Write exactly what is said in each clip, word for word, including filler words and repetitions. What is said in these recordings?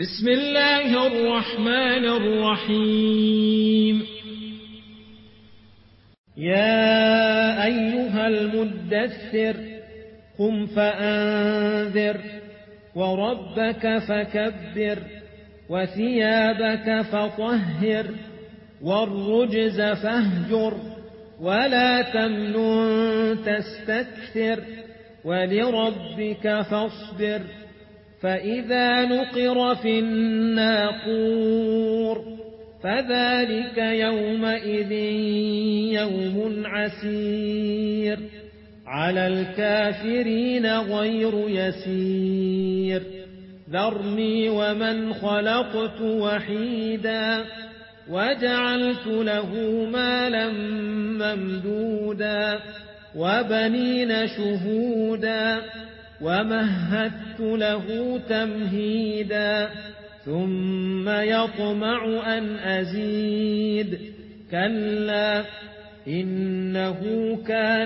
بسم الله الرحمن الرحيم. يا أيها المدثر قم فأنذر وربك فكبر وثيابك فطهر والرجز فاهجر ولا تمنن تستكثر ولربك فاصبر فإذا نقر في الناقور فذلك يومئذ يوم عسير على الكافرين غير يسير ذرني ومن خلقت وحيدا وجعلت له مالا ممدودا وبنين شهودا ومهدت له تمهيدا ثم يطمع أن أزيد كلا إنه كان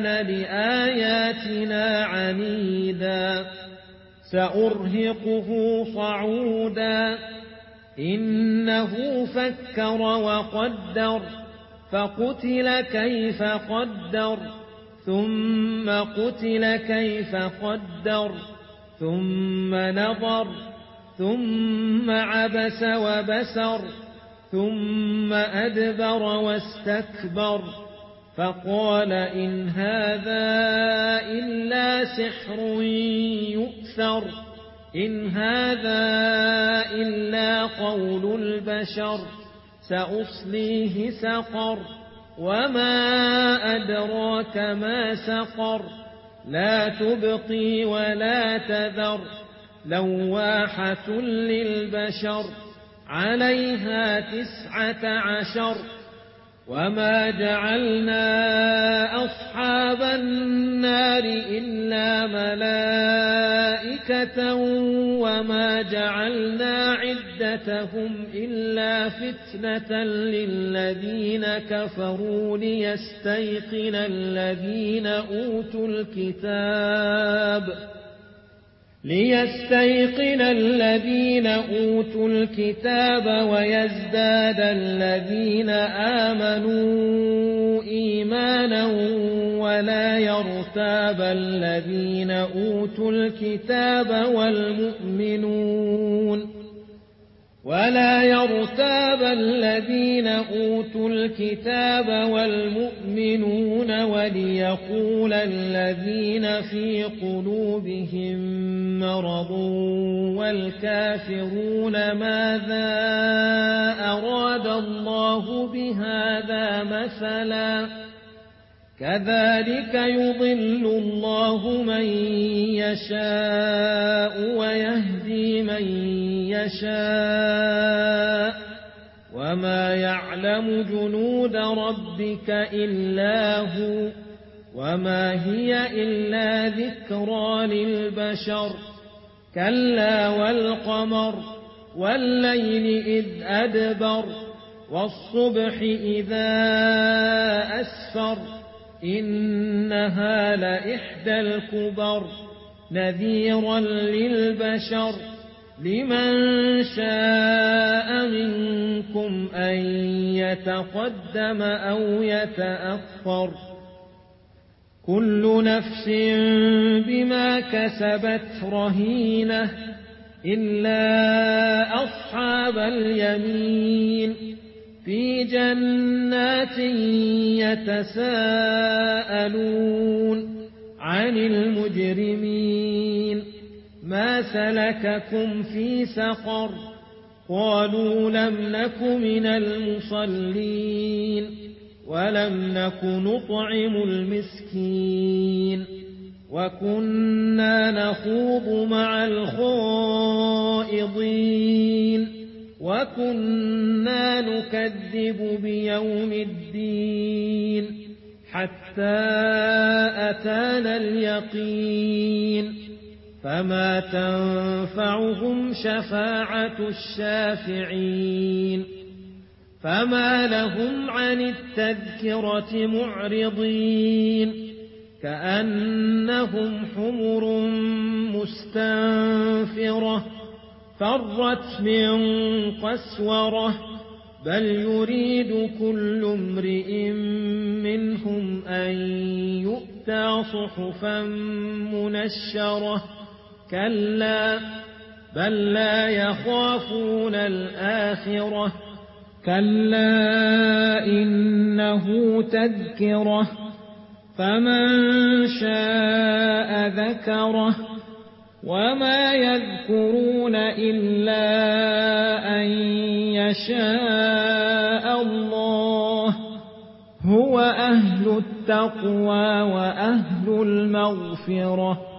لآياتنا عنيدا سأرهقه صعودا إنه فكر وقدر فقتل كيف قدر ثم قتل كيف قدر ثم نظر ثم عبس وبسر ثم أدبر واستكبر فقال إن هذا إلا سحر يؤثر إن هذا إلا قول البشر سأصليه سقر وما أدراك ما سقر لا تبقي ولا تذر لواحة للبشر عليها تسعة عشر وما جعلنا أصحاب النار إلا ملائكة وما جعلنا عدتهم إلا فتنة للذين كفروا ليستيقن الذين أوتوا الكتاب ليستيقن الذين أوتوا الكتاب ويزداد الذين آمنوا إيمانا ولا يرتاب الذين أوتوا الكتاب والمؤمنون ولا يرتاب الذين أوتوا الكتاب والمؤمنون وليقول الذين في قلوبهم مرض والكافرون ماذا أراد الله بهذا مثلا كذلك يضل الله من يشاء ويهدي من يشاء وما يعلم جنود ربك إلا هو وما هي إلا ذكرى للبشر كلا والقمر والليل إذ أدبر والصبح إذا أسفر إنها لإحدى الكبر نذيرا للبشر لمن شاء منكم أن يتقدم أو يتأخر كل نفس بما كسبت رهينة إلا أصحاب اليمين في جنات يتساءلون عن المجرمين ما سلككم في سقر قالوا لم نك من المصلين ولم نك نطعم المسكين وكنا نخوض مع الخائضين وكنا نكذب بيوم الدين حتى أتانا اليقين فما تنفعهم شفاعة الشافعين فما لهم عن التذكرة معرضين كأنهم حمر مستنفرة فرت من قسورة بل يريد كل امرئ منهم أن يؤتى صحفا منشرة كلا بل لا يخافون الآخرة كلا إنه تذكرة فمن شاء ذكره وما يذكرون إلا أن يشاء الله هو أهل التقوى وأهل المغفرة